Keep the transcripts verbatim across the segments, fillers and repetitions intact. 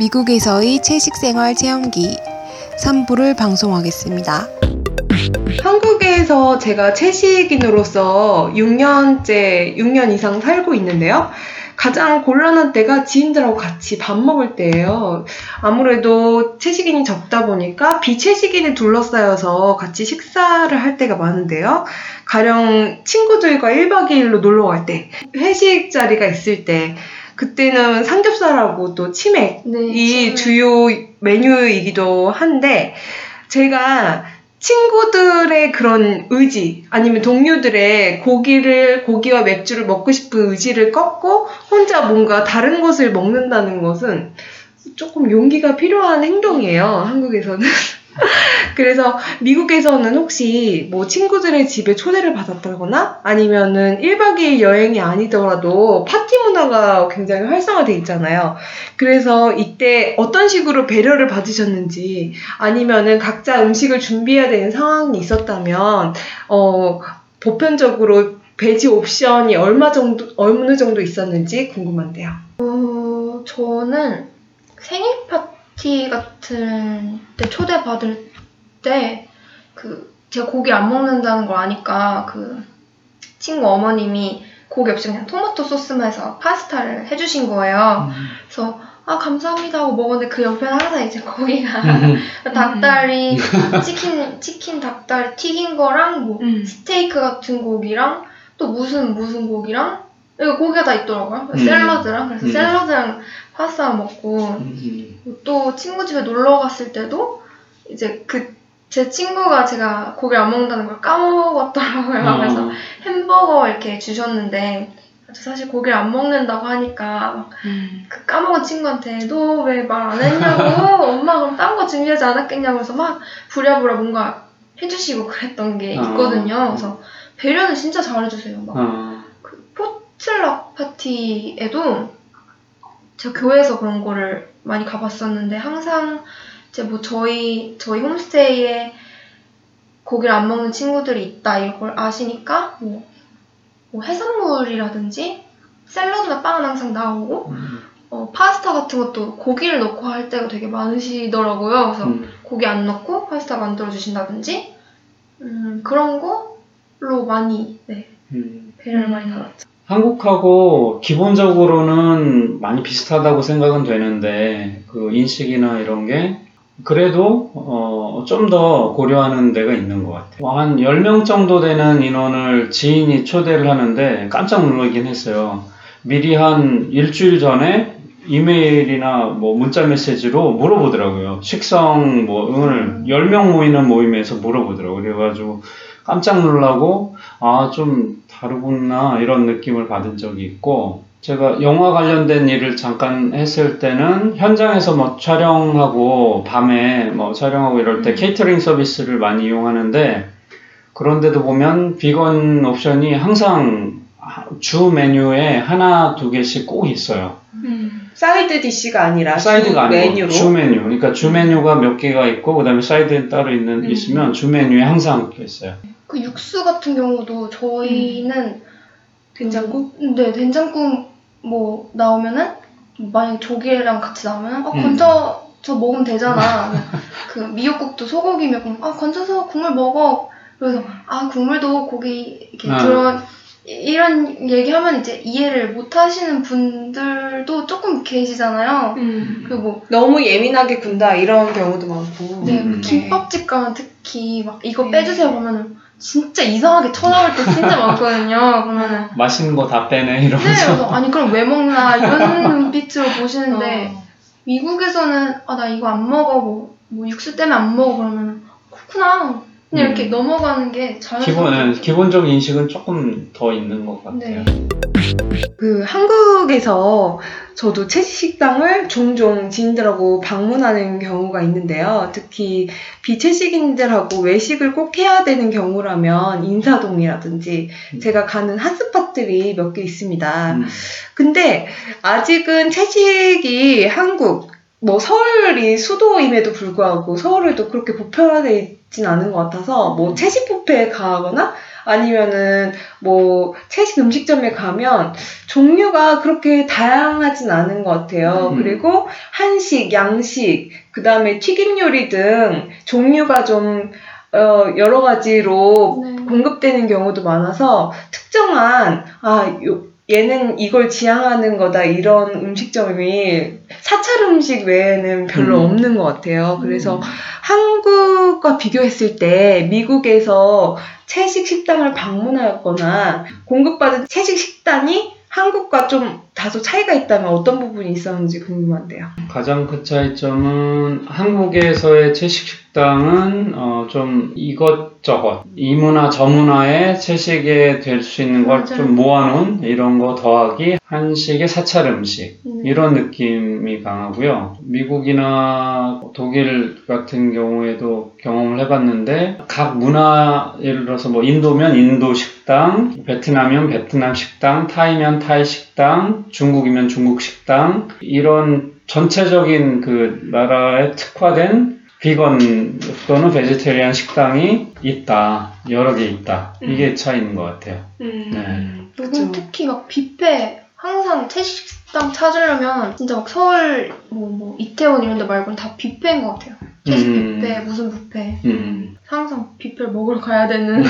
미국에서의 채식생활 체험기 삼 부를 방송하겠습니다. 한국에서 제가 채식인으로서 육 년째, 육 년 이상 살고 있는데요. 가장 곤란한 때가 지인들하고 같이 밥 먹을 때예요. 아무래도 채식인이 적다 보니까 비채식인에 둘러싸여서 같이 식사를 할 때가 많은데요. 가령 친구들과 일 박 이 일로 놀러 갈 때, 회식 자리가 있을 때, 그때는 삼겹살하고 또 치맥이 네, 주요 메뉴이기도 한데, 제가 친구들의 그런 의지 아니면 동료들의 고기를 고기와 맥주를 먹고 싶은 의지를 꺾고 혼자 뭔가 다른 것을 먹는다는 것은 조금 용기가 필요한 행동이에요. 한국에서는. 그래서 미국에서는 혹시 뭐 친구들의 집에 초대를 받았다거나 아니면은 일 박 이 일 여행이 아니더라도 파티 문화가 굉장히 활성화되어 있잖아요. 그래서 이때 어떤 식으로 배려를 받으셨는지 아니면은 각자 음식을 준비해야 되는 상황이 있었다면 어, 보편적으로 베지 옵션이 얼마 정도, 어느 정도 있었는지 궁금한데요. 어, 저는 생일 파티 같은 때 초대받을 때, 그, 제가 고기 안 먹는다는 걸 아니까, 그, 친구 어머님이 고기 없이 그냥 토마토 소스만 해서 파스타를 해주신 거예요. 음. 그래서, 아, 감사합니다 하고 먹었는데 그 옆에는 항상 이제 고기가, 닭다리, 치킨, 치킨 닭다리 튀긴 거랑, 뭐, 음. 스테이크 같은 고기랑, 또 무슨, 무슨 고기랑, 여기 고기가 다 있더라고요. 음. 샐러드랑. 그래서 음. 샐러드랑 파스타 먹고, 음. 또 친구 집에 놀러 갔을 때도, 이제 그, 제 친구가 제가 고기를 안 먹는다는 걸 까먹었더라고요. 어. 그래서 햄버거 이렇게 주셨는데, 저 사실 고기를 안 먹는다고 하니까, 음. 그 까먹은 친구한테, 너 왜 말 안 했냐고, 엄마 그럼 딴 거 준비하지 않았겠냐고 해서 막 부랴부랴 뭔가 해주시고 그랬던 게 있거든요. 어. 그래서 배려는 진짜 잘해주세요. 막. 어. 그 포틀락 파티에도 제가 교회에서 그런 거를 많이 가봤었는데, 항상 이제 뭐 저희 저희 홈스테이에 고기를 안 먹는 친구들이 있다 이걸 아시니까 뭐, 뭐 해산물이라든지 샐러드나 빵은 항상 나오고 음. 어, 파스타 같은 것도 고기를 넣고 할 때가 되게 많으시더라고요. 그래서 음. 고기 안 넣고 파스타 만들어 주신다든지 음, 그런 걸로 많이 네, 음. 배려를 많이 받았죠. 한국하고 기본적으로는 많이 비슷하다고 생각은 되는데 그 인식이나 이런 게 그래도 어, 좀 더 고려하는 데가 있는 것 같아요. 한 열 명 정도 되는 인원을 지인이 초대를 하는데 깜짝 놀라긴 했어요. 미리 한 일주일 전에 이메일이나 뭐 문자 메시지로 물어보더라고요. 식성 뭐 오늘 열 명 모이는 모임에서 물어보더라고요. 그래가지고 깜짝 놀라고 아, 좀 다르구나 이런 느낌을 받은 적이 있고, 제가 영화 관련된 일을 잠깐 했을 때는 현장에서 뭐 촬영하고 밤에 뭐 촬영하고 이럴 때 케이터링 서비스를 많이 이용하는데, 그런데도 보면 비건 옵션이 항상 주 메뉴에 하나 두 개씩 꼭 있어요. 음. 사이드 디시가 아니라 사이드가 주 아니고 메뉴로? 주 메뉴. 그러니까 주 메뉴가 몇 개가 있고 그다음에 사이드는 따로 있는 음. 있으면 주 메뉴에 항상 있어요. 그 육수 같은 경우도 저희는 음. 된장국? 음, 네, 된장국 뭐 나오면은 만약에 조개랑 같이 나오면 아 건져 저 먹으면 되잖아. 그 미역국도 소고기면 아 건져서 국물 먹어. 그래서 아 국물도 고기 이렇게 아. 들어 이런 얘기하면 이제 이해를 못 하시는 분들도 조금 계시잖아요. 음. 그리고 뭐 너무 예민하게 군다 이런 경우도 많고. 네, 음. 김밥집 가면 특히 막 이거 빼주세요 그러면은 진짜 이상하게 쳐다볼 때 진짜 많거든요. 그러면은 맛있는 거 다 빼네 이러면서. 네, 그래서 아니 그럼 왜 먹나 이런 눈빛으로 보시는데 어. 미국에서는 아 나 이거 안 먹어 뭐, 뭐 육수 때문에 안 먹어 그러면 그렇구나. 그냥 음. 이렇게 넘어가는 게 자연스럽게. 기본, 기본적인 인식은 조금 더 있는 것 같아요. 네. 그 한국에서 저도 채식식당을 종종 지인들하고 방문하는 경우가 있는데요. 특히 비채식인들하고 외식을 꼭 해야 되는 경우라면 인사동이라든지 음. 제가 가는 핫스팟들이 몇 개 있습니다. 음. 근데 아직은 채식이 한국 뭐 서울이 수도임에도 불구하고 서울에도 그렇게 보편화되어 있진 않은 것 같아서 뭐 채식 뷔페에 가거나 아니면은 뭐 채식 음식점에 가면 종류가 그렇게 다양하진 않은 것 같아요. 음. 그리고 한식, 양식, 그 다음에 튀김 요리 등 종류가 좀 어, 여러 가지로 네. 공급되는 경우도 많아서 특정한 아 요, 얘는 이걸 지향하는 거다 이런 음식점이 사찰 음식 외에는 별로 음. 없는 것 같아요. 그래서 음. 한국과 비교했을 때 미국에서 채식 식당을 방문하였거나 공급받은 채식 식단이 한국과 좀 다소 차이가 있다면 어떤 부분이 있었는지 궁금한데요. 가장 큰 차이점은 한국에서의 채식 식당은 어, 좀 이것저것 이 문화 저 문화의 채식에 될 수 있는 걸 맞아요. 좀 모아놓은 이런 거 더하기 한식의 사찰 음식 음. 이런 느낌이 강하고요. 미국이나 독일 같은 경우에도 경험을 해봤는데 각 문화 예를 들어서 뭐 인도면 인도 식당, 베트남이면 베트남 식당, 타이면 타이 식당, 중국이면 중국 식당 이런 전체적인 그 나라에 특화된 비건 또는 베지테리안 식당이 있다. 여러 개 있다. 이게 차이인 것 같아요. 음, 네. 요즘 특히 막 뷔페 항상 채식 식당 찾으려면 진짜 막 서울 뭐, 뭐 이태원 이런 데 말고는 다 뷔페인 것 같아요. 채식 음. 뷔페 무슨 뷔페 음. 항상 뷔페를 먹으러 가야 되는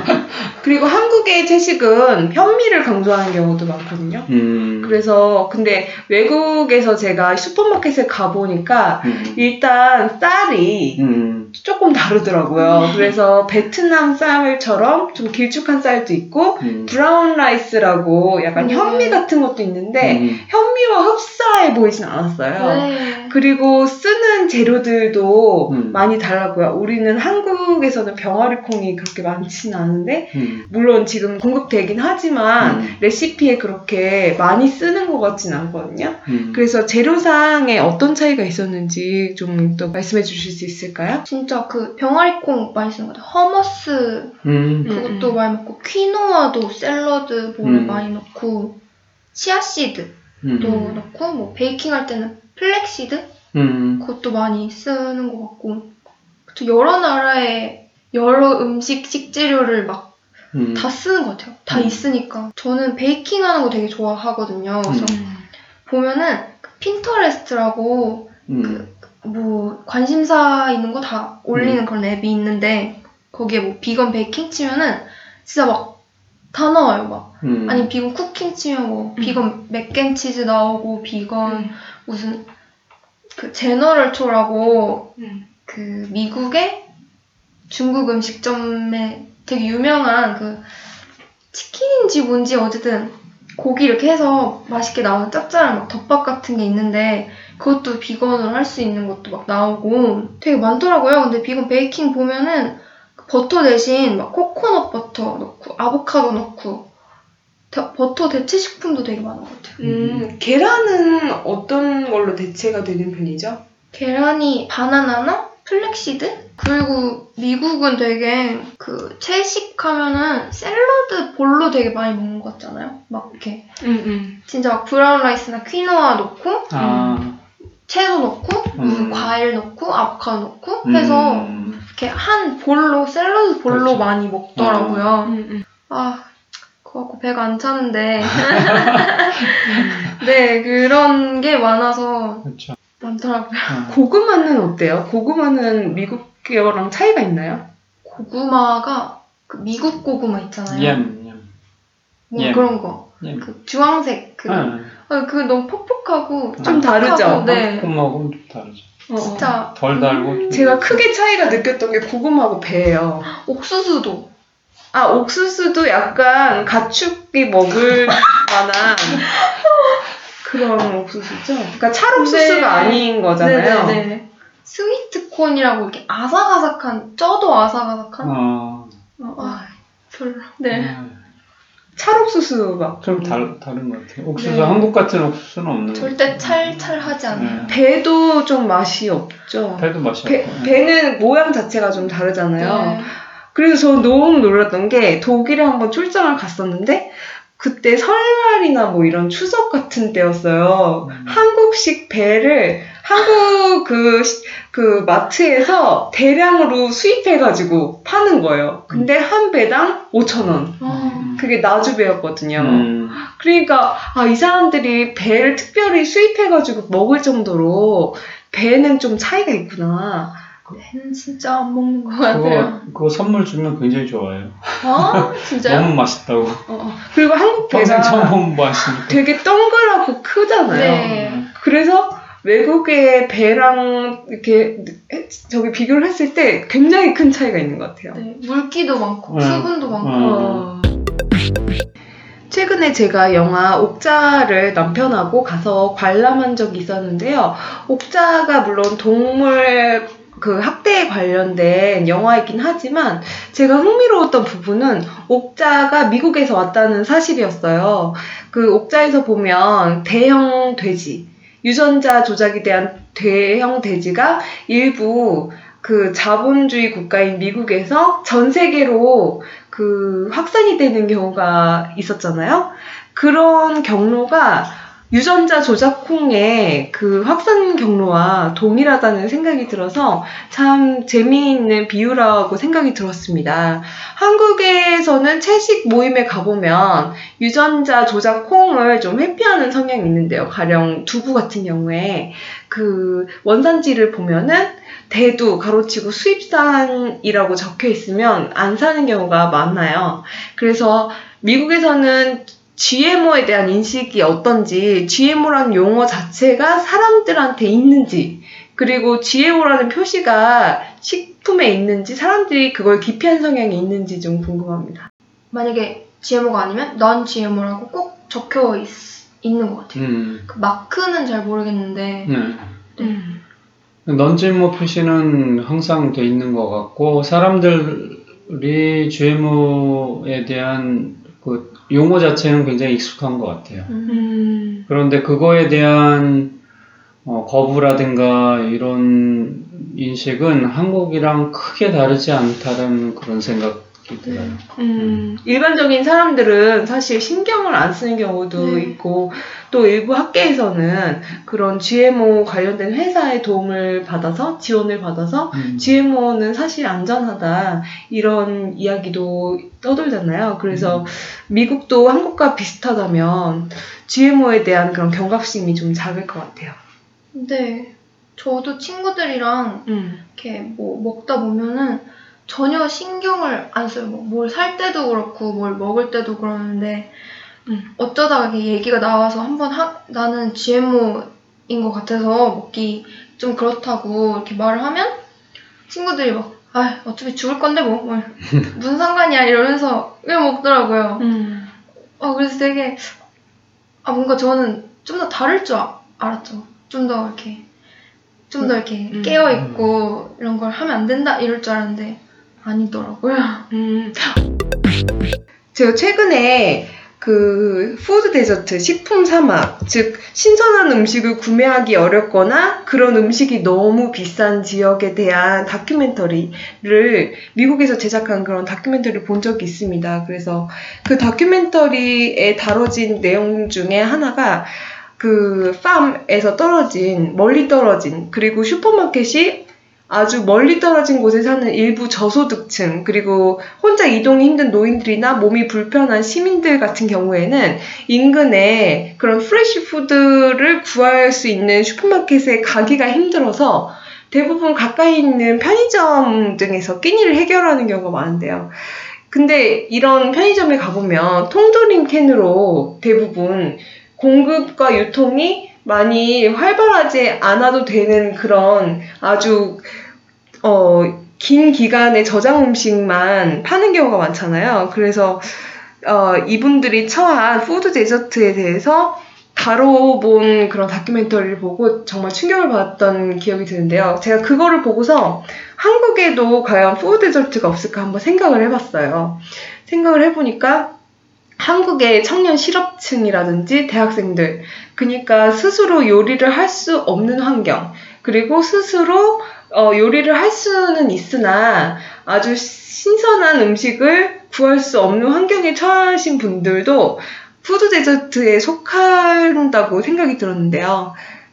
그리고 한국의 채식은 현미를 강조하는 경우도 많거든요. 음. 그래서 근데 외국에서 제가 슈퍼마켓에 가보니까 음. 일단 쌀이 음. 조금 다르더라고요. 그래서 베트남 쌀처럼 좀 길쭉한 쌀도 있고 음. 브라운 라이스라고 약간 네. 현미 같은 것도 있는데 음. 현미와 흡사해 보이진 않았어요. 네. 그리고 쓰는 재료들도 음. 많이 달라고요. 우리는 한국에서는 병아리콩이 그렇게 많지는 않은데 음. 물론 지금 공급되긴 하지만 음. 레시피에 그렇게 많이 쓰는 것 같진 않거든요. 음. 그래서 재료상에 어떤 차이가 있었는지 좀 또 말씀해 주실 수 있을까요? 진짜 그 병아리콩 많이 쓰는 것 같아요. 허머스 음. 그것도 음. 많이 먹고 퀴노아도 샐러드 볼에 음. 많이 넣고 치아씨드도 음. 넣고 뭐 베이킹 할 때는 플렉시드 음. 그것도 많이 쓰는 것 같고 또 여러 나라의 여러 음식 식재료를 막 다 음. 쓰는 것 같아요. 다 음. 있으니까 저는 베이킹 하는 거 되게 좋아하거든요. 그래서 음. 보면은 그 핀터레스트라고 음. 뭐 관심사 있는 거 다 올리는 음. 그런 앱이 있는데 거기에 뭐 비건 베이킹 치면은 진짜 막 다 나와요. 막 음. 아니 비건 쿠킹 치면 뭐 음. 비건 맥앤치즈 나오고 비건 음. 무슨 그 제너럴 초라고 음. 그 미국의 중국 음식점에 되게 유명한 그 치킨인지 뭔지 어쨌든 고기 이렇게 해서 맛있게 나오는 짭짤한 막 덮밥 같은 게 있는데 그것도 비건으로 할 수 있는 것도 막 나오고 되게 많더라고요. 근데 비건 베이킹 보면은 그 버터 대신 막 코코넛 버터 넣고 아보카도 넣고 더- 버터 대체 식품도 되게 많은 것 같아요. 음, 계란은 어떤 걸로 대체가 되는 편이죠? 계란이 바나나나 플렉시드? 그리고 미국은 되게 그 채식하면은 샐러드 볼로 되게 많이 먹는 것 같잖아요. 막 이렇게 음, 음. 진짜 막 브라운 라이스나 퀴노아 넣고 아. 채소 넣고 무슨 음. 과일 넣고 아보카도 넣고 해서 음. 이렇게 한 볼로 샐러드 볼로 그렇죠. 많이 먹더라고요. 음, 음. 아 그거 갖고 배가 안 차는데 네 그런 게 많아서 그렇죠. 많더라고요. 아. 고구마는 어때요? 고구마는 미국계랑 차이가 있나요? 고구마가 그 미국 고구마 있잖아요. 얌, 얌. 뭐 예. 그런 거. 얌. 그 주황색 그. 아. 아, 그 너무 퍽퍽하고 좀 다르죠? 딱딱하고, 네. 고구마하고는 좀 다르죠. 어, 어. 진짜 덜 달고. 제가 크게 차이가 느꼈던 게 고구마하고 배예요. 옥수수도 아, 옥수수도 약간 가축이 먹을 만한 그런 옥수수죠? 그러니까 찰옥수수가 네. 아닌 거잖아요. 네네네. 스위트콘이라고 이렇게 아삭아삭한 쪄도 아삭아삭한. 어. 어, 아, 별로. 네. 음. 찰옥수수 막. 좀 달, 다른 것 같아요. 옥수수, 네. 한국 같은 옥수수는 없는 것 절대 같아요. 찰찰하지 않아요. 네. 배도 좀 맛이 없죠. 배도 맛이 배, 없고. 배는 모양 자체가 좀 다르잖아요. 네. 그래서 저는 너무 놀랐던 게 독일에 한번 출장을 갔었는데 그때 설날이나 뭐 이런 추석 같은 때였어요. 음. 한국식 배를 한국 그, 그 마트에서 대량으로 수입해가지고 파는 거예요. 근데 한 배당 오천 원. 아, 그게 나주배였거든요. 음. 그러니까 아, 이 사람들이 배를 특별히 수입해가지고 먹을 정도로 배는 좀 차이가 있구나. 배는 진짜 안 먹는 것 같아요. 그거, 그거 선물 주면 굉장히 좋아해요. 아, 진짜요? 너무 맛있다고. 어, 그리고 한국 평생 배가 처음 본 맛이니까. 되게 동그랗고 크잖아요. 네. 그래서 외국의 배랑 이렇게 저기 비교를 했을 때 굉장히 큰 차이가 있는 것 같아요. 네, 물기도 많고 네. 수분도 많고. 어. 어. 최근에 제가 영화 옥자를 남편하고 가서 관람한 적이 있었는데요. 옥자가 물론 동물 그 학대에 관련된 영화이긴 하지만 제가 흥미로웠던 부분은 옥자가 미국에서 왔다는 사실이었어요. 그 옥자에서 보면 대형 돼지, 유전자 조작에 대한 대형 돼지가 일부 그 자본주의 국가인 미국에서 전 세계로 그 확산이 되는 경우가 있었잖아요. 그런 경로가 유전자 조작 콩의 그 확산 경로와 동일하다는 생각이 들어서 참 재미있는 비유라고 생각이 들었습니다. 한국에서는 채식 모임에 가보면 유전자 조작 콩을 좀 회피하는 성향이 있는데요. 가령 두부 같은 경우에 그 원산지를 보면은 대두, 가로치고 수입산이라고 적혀 있으면 안 사는 경우가 많아요. 그래서 미국에서는 지엠오에 대한 인식이 어떤지, 지엠오라는 용어 자체가 사람들한테 있는지, 그리고 지엠오라는 표시가 식품에 있는지, 사람들이 그걸 기피한 성향이 있는지 좀 궁금합니다. 만약에 지엠오가 아니면 넌 지엠오라고 꼭 적혀 있, 있는 것 같아요. 음. 그 마크는 잘 모르겠는데. 네. 음. 넌지엠오 표시는 항상 돼 있는 것 같고, 사람들이 지엠오에 대한 그 용어 자체는 굉장히 익숙한 것 같아요. 음. 그런데 그거에 대한 어, 거부라든가 이런 인식은 한국이랑 크게 다르지 않다는 그런 생각이 들어요. 음, 일반적인 사람들은 사실 신경을 안 쓰는 경우도 네. 있고, 또 일부 학계에서는 그런 지엠오 관련된 회사의 도움을 받아서, 지원을 받아서, 음. 지엠오는 사실 안전하다, 이런 이야기도 떠돌잖아요. 그래서 음. 미국도 한국과 비슷하다면, 지엠오에 대한 그런 경각심이 좀 작을 것 같아요. 네. 저도 친구들이랑 음. 이렇게 뭐 먹다 보면은 전혀 신경을 안 써요. 뭐 뭘 살 때도 그렇고 뭘 먹을 때도 그러는데 음. 어쩌다가 이렇게 얘기가 나와서 한번 하, 나는 지엠오인 것 같아서 먹기 좀 그렇다고 이렇게 말을 하면 친구들이 막 아 어차피 죽을 건데 뭐, 뭐 무슨 상관이야 이러면서 그냥 먹더라고요. 음. 아 그래서 되게 아 뭔가 저는 좀 더 다를 줄 아, 알았죠. 좀 더 이렇게 좀 더 이렇게 음. 깨어 있고 이런 걸 하면 안 된다 이럴 줄 알았는데 아니더라고요. 음. 제가 최근에 그 푸드 데저트, 식품 사막, 즉 신선한 음식을 구매하기 어렵거나 그런 음식이 너무 비싼 지역에 대한 다큐멘터리를 미국에서 제작한 그런 다큐멘터리를 본 적이 있습니다. 그래서 그 다큐멘터리에 다뤄진 내용 중에 하나가 그 팜에서 떨어진, 멀리 떨어진, 그리고 슈퍼마켓이 아주 멀리 떨어진 곳에 사는 일부 저소득층, 그리고 혼자 이동이 힘든 노인들이나 몸이 불편한 시민들 같은 경우에는 인근에 그런 프레시 푸드를 구할 수 있는 슈퍼마켓에 가기가 힘들어서 대부분 가까이 있는 편의점 등에서 끼니를 해결하는 경우가 많은데요. 근데 이런 편의점에 가보면 통조림 캔으로 대부분 공급과 유통이 많이 활발하지 않아도 되는 그런 아주 어, 긴 기간의 저장 음식만 파는 경우가 많잖아요. 그래서 어, 이분들이 처한 푸드 데저트에 대해서 다뤄본 그런 다큐멘터리를 보고 정말 충격을 받았던 기억이 드는데요. 제가 그거를 보고서 한국에도 과연 푸드 데저트가 없을까 한번 생각을 해봤어요. 생각을 해보니까 한국의 청년 실업층이라든지 대학생들, 그러니까 스스로 요리를 할 수 없는 환경, 그리고 스스로 어, 요리를 할 수는 있으나 아주 신선한 음식을 구할 수 없는 환경에 처하신 분들도 푸드 데저트에 속한다고 생각이 들었는데요.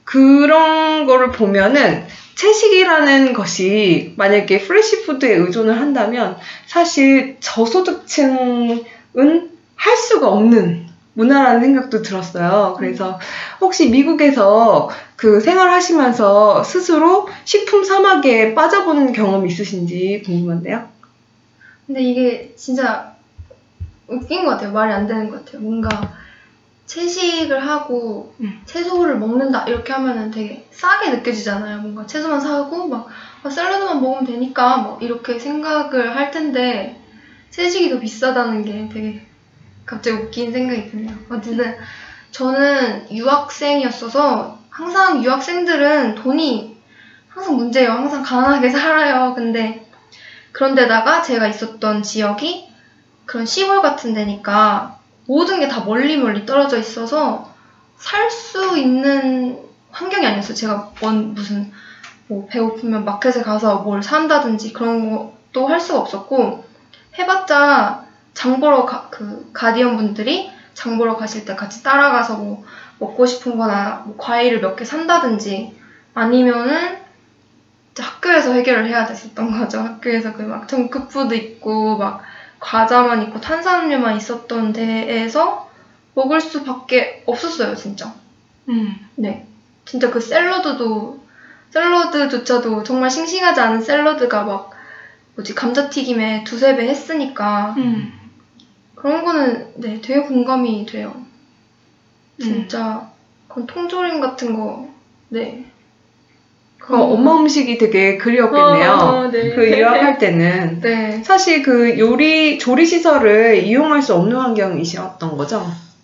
그런 거를 보면은 채식이라는 것이 만약에 프레시푸드에 의존을 한다면 사실 저소득층은 할 수가 없는 문화라는 생각도 들었어요. 그래서 혹시 미국에서 그 생활하시면서 스스로 식품 사막에 빠져본 경험이 있으신지 궁금한데요? 근데 이게 진짜 웃긴 것 같아요. 말이 안 되는 것 같아요. 뭔가 채식을 하고 음. 채소를 먹는다 이렇게 하면은 되게 싸게 느껴지잖아요. 뭔가 채소만 사고 막 아, 샐러드만 먹으면 되니까 뭐 이렇게 생각을 할 텐데 채식이 더 비싸다는 게 되게 갑자기 웃긴 생각이 드네요. 어쨌든 저는 유학생이었어서 항상 유학생들은 돈이 항상 문제예요. 항상 가난하게 살아요. 근데 그런데다가 제가 있었던 지역이 그런 시골 같은 데니까 모든 게 다 멀리 멀리 떨어져 있어서 살 수 있는 환경이 아니었어요. 제가 뭔 무슨 뭐 배고프면 마켓에 가서 뭘 산다든지 그런 것도 할 수가 없었고 해봤자 장 보러 가, 그 가디언 분들이 장 보러 가실 때 같이 따라가서 뭐 먹고 싶은 거나 뭐 과일을 몇 개 산다든지 아니면은 학교에서 해결을 해야 됐었던 거죠. 학교에서 그 막 정크푸드 있고 막 과자만 있고 탄산음료만 있었던 데에서 먹을 수밖에 없었어요, 진짜. 음. 네. 진짜 그 샐러드도, 샐러드조차도 정말 싱싱하지 않은 샐러드가 막, 뭐지, 감자튀김에 두세 배 했으니까. 음. 그런 거는, 네, 되게 공감이 돼요. 진짜, 그런 통조림 같은 거, 네. 그 엄마 음식이 되게 그리웠겠네요. 어, 어, 네. 그 유학할 때는. 네. 사실 그 요리, 조리 시설을 이용할 수 없는 환경이셨던 거죠?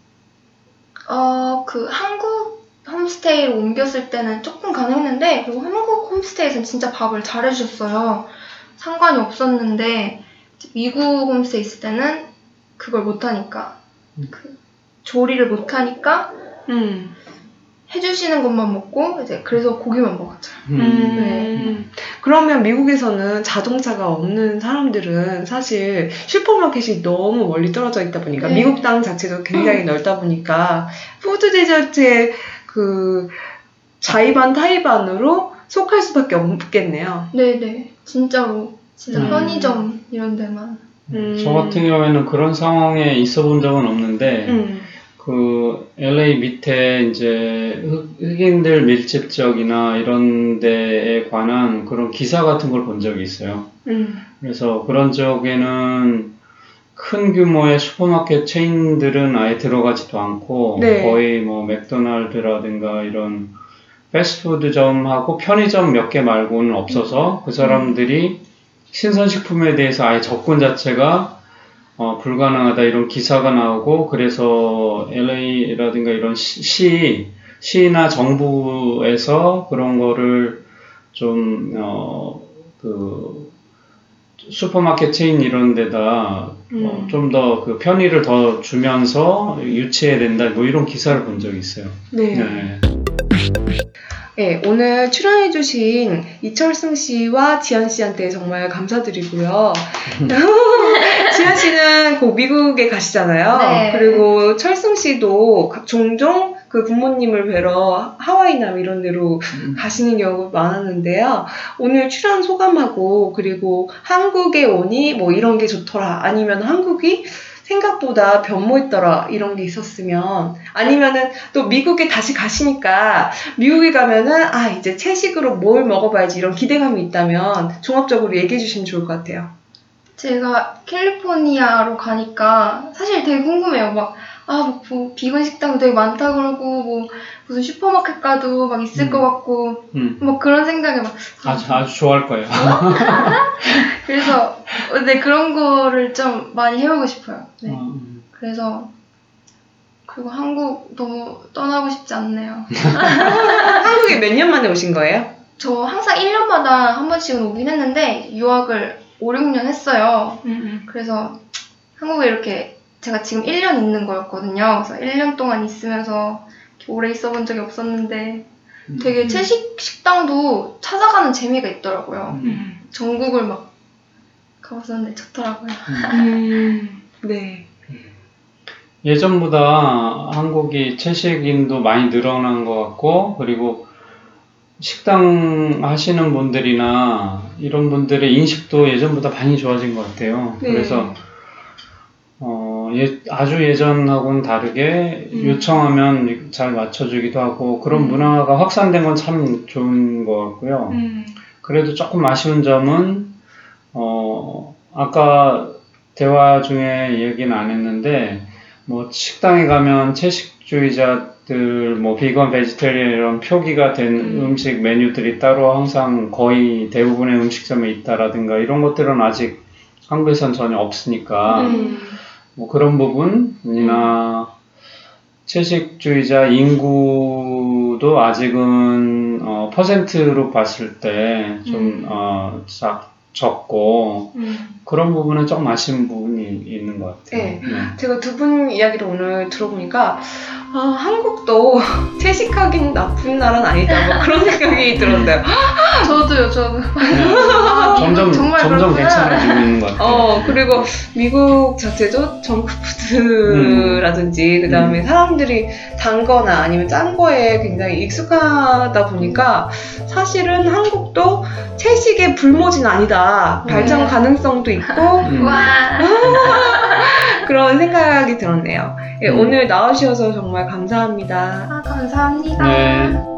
어, 그 한국 홈스테이로 옮겼을 때는 조금 가능했는데, 그리고 한국 홈스테이에서는 진짜 밥을 잘해주셨어요. 상관이 없었는데, 미국 홈스테이 있을 때는 그걸 못하니까, 그 조리를 못하니까, 음. 해주시는 것만 먹고, 이제 그래서 고기만 먹었죠. 음. 음. 그러면 미국에서는 자동차가 없는 사람들은 사실 슈퍼마켓이 너무 멀리 떨어져 있다 보니까 네. 미국 땅 자체도 굉장히 넓다 보니까 푸드 데저트의 그 자의반 타의반으로 속할 수밖에 없겠네요. 네네. 진짜로. 진짜 음. 편의점 이런 데만. 음. 저 같은 경우에는 그런 상황에 있어 본 적은 없는데, 음. 그 엘에이 밑에 이제 흑, 흑인들 밀집 지역이나 이런 데에 관한 그런 기사 같은 걸 본 적이 있어요. 음. 그래서 그런 지역에는 큰 규모의 슈퍼마켓 체인들은 아예 들어가지도 않고 네. 거의 뭐 맥도날드라든가 이런 패스트푸드점하고 편의점 몇 개 말고는 없어서 그 사람들이 신선식품에 대해서 아예 접근 자체가 어, 불가능하다 이런 기사가 나오고 그래서 엘에이라든가 이런 시, 시, 시나 정부에서 그런 거를 좀, 어, 그, 슈퍼마켓 체인 이런 데다 음. 어, 좀 더 그 편의를 더 주면서 유치해야 된다 뭐 이런 기사를 본 적이 있어요. 네. 네. 네, 오늘 출연해주신 이철승 씨와 지연 씨한테 정말 감사드리고요. 지연 씨는 곧 미국에 가시잖아요. 네. 그리고 철승 씨도 종종 그 부모님을 뵈러 하와이나 이런 데로 음. 가시는 경우가 많았는데요. 오늘 출연 소감하고 그리고 한국에 오니 뭐 이런 게 좋더라 아니면 한국이 생각보다 변모했더라 이런 게 있었으면 아니면은 또 미국에 다시 가시니까 미국에 가면은 아 이제 채식으로 뭘 먹어봐야지 이런 기대감이 있다면 종합적으로 얘기해 주시면 좋을 것 같아요. 제가 캘리포니아로 가니까 사실 되게 궁금해요. 막, 아, 뭐, 비건 식당도 되게 많다 그러고, 뭐, 무슨 슈퍼마켓 가도 막 있을 음. 것 같고, 음. 막 그런 생각에 막. 아주, 아주 좋아할 거예요. 그래서, 네, 그런 거를 좀 많이 해보고 싶어요. 네. 어, 그래서, 그리고 한국 너무 떠나고 싶지 않네요. 한국에 몇 년 만에 오신 거예요? 저 항상 일 년마다 한 번씩은 오긴 했는데, 유학을 오, 육 년 했어요. 그래서 한국에 이렇게 제가 지금 일 년 있는 거였거든요. 그래서 일 년 동안 있으면서 이렇게 오래 있어 본 적이 없었는데 되게 음. 채식 식당도 찾아가는 재미가 있더라고요. 음. 전국을 막 가봤었는데 좋더라고요. 음. 네. 예전보다 한국이 채식인도 많이 늘어난 것 같고 그리고 식당 하시는 분들이나 이런 분들의 인식도 예전보다 많이 좋아진 것 같아요. 네. 그래서 어, 예, 아주 예전하고는 다르게 음. 요청하면 잘 맞춰주기도 하고 그런 음. 문화가 확산된 건 참 좋은 것 같고요. 음. 그래도 조금 아쉬운 점은 어, 아까 대화 중에 얘기는 안 했는데 뭐 식당에 가면 채식주의자들 뭐 비건, 베지테리언 이런 표기가 된 음. 음식 메뉴들이 따로 항상 거의 대부분의 음식점에 있다라든가 이런 것들은 아직 한국에선 전혀 없으니까 음. 뭐 그런 부분이나 채식주의자 인구도 아직은 어, 퍼센트로 봤을 때 좀 음. 어, 작, 적고 음. 그런 부분은 조금 아쉬운 부분이 있는 것 같아요. 네. 제가 두 분 이야기를 오늘 들어보니까 아, 한국도 채식하긴 나쁜 나라는 아니다 뭐 그런 생각이 들었어요. 저도요, 저도. 네. 점점 정말 점점 그렇구나. 괜찮아지고 있는 것 같아요. 어, 그리고 미국 자체도 정크푸드라든지, 그 다음에 음. 사람들이 단 거나 아니면 짠 거에 굉장히 익숙하다 보니까 사실은 한국도 채식의 불모지는 아니다. 발전 음. 가능성도 있고, 음. 와. 그런 생각이 들었네요. 예, 음. 오늘 나와주셔서 정말 감사합니다. 아, 감사합니다. 네.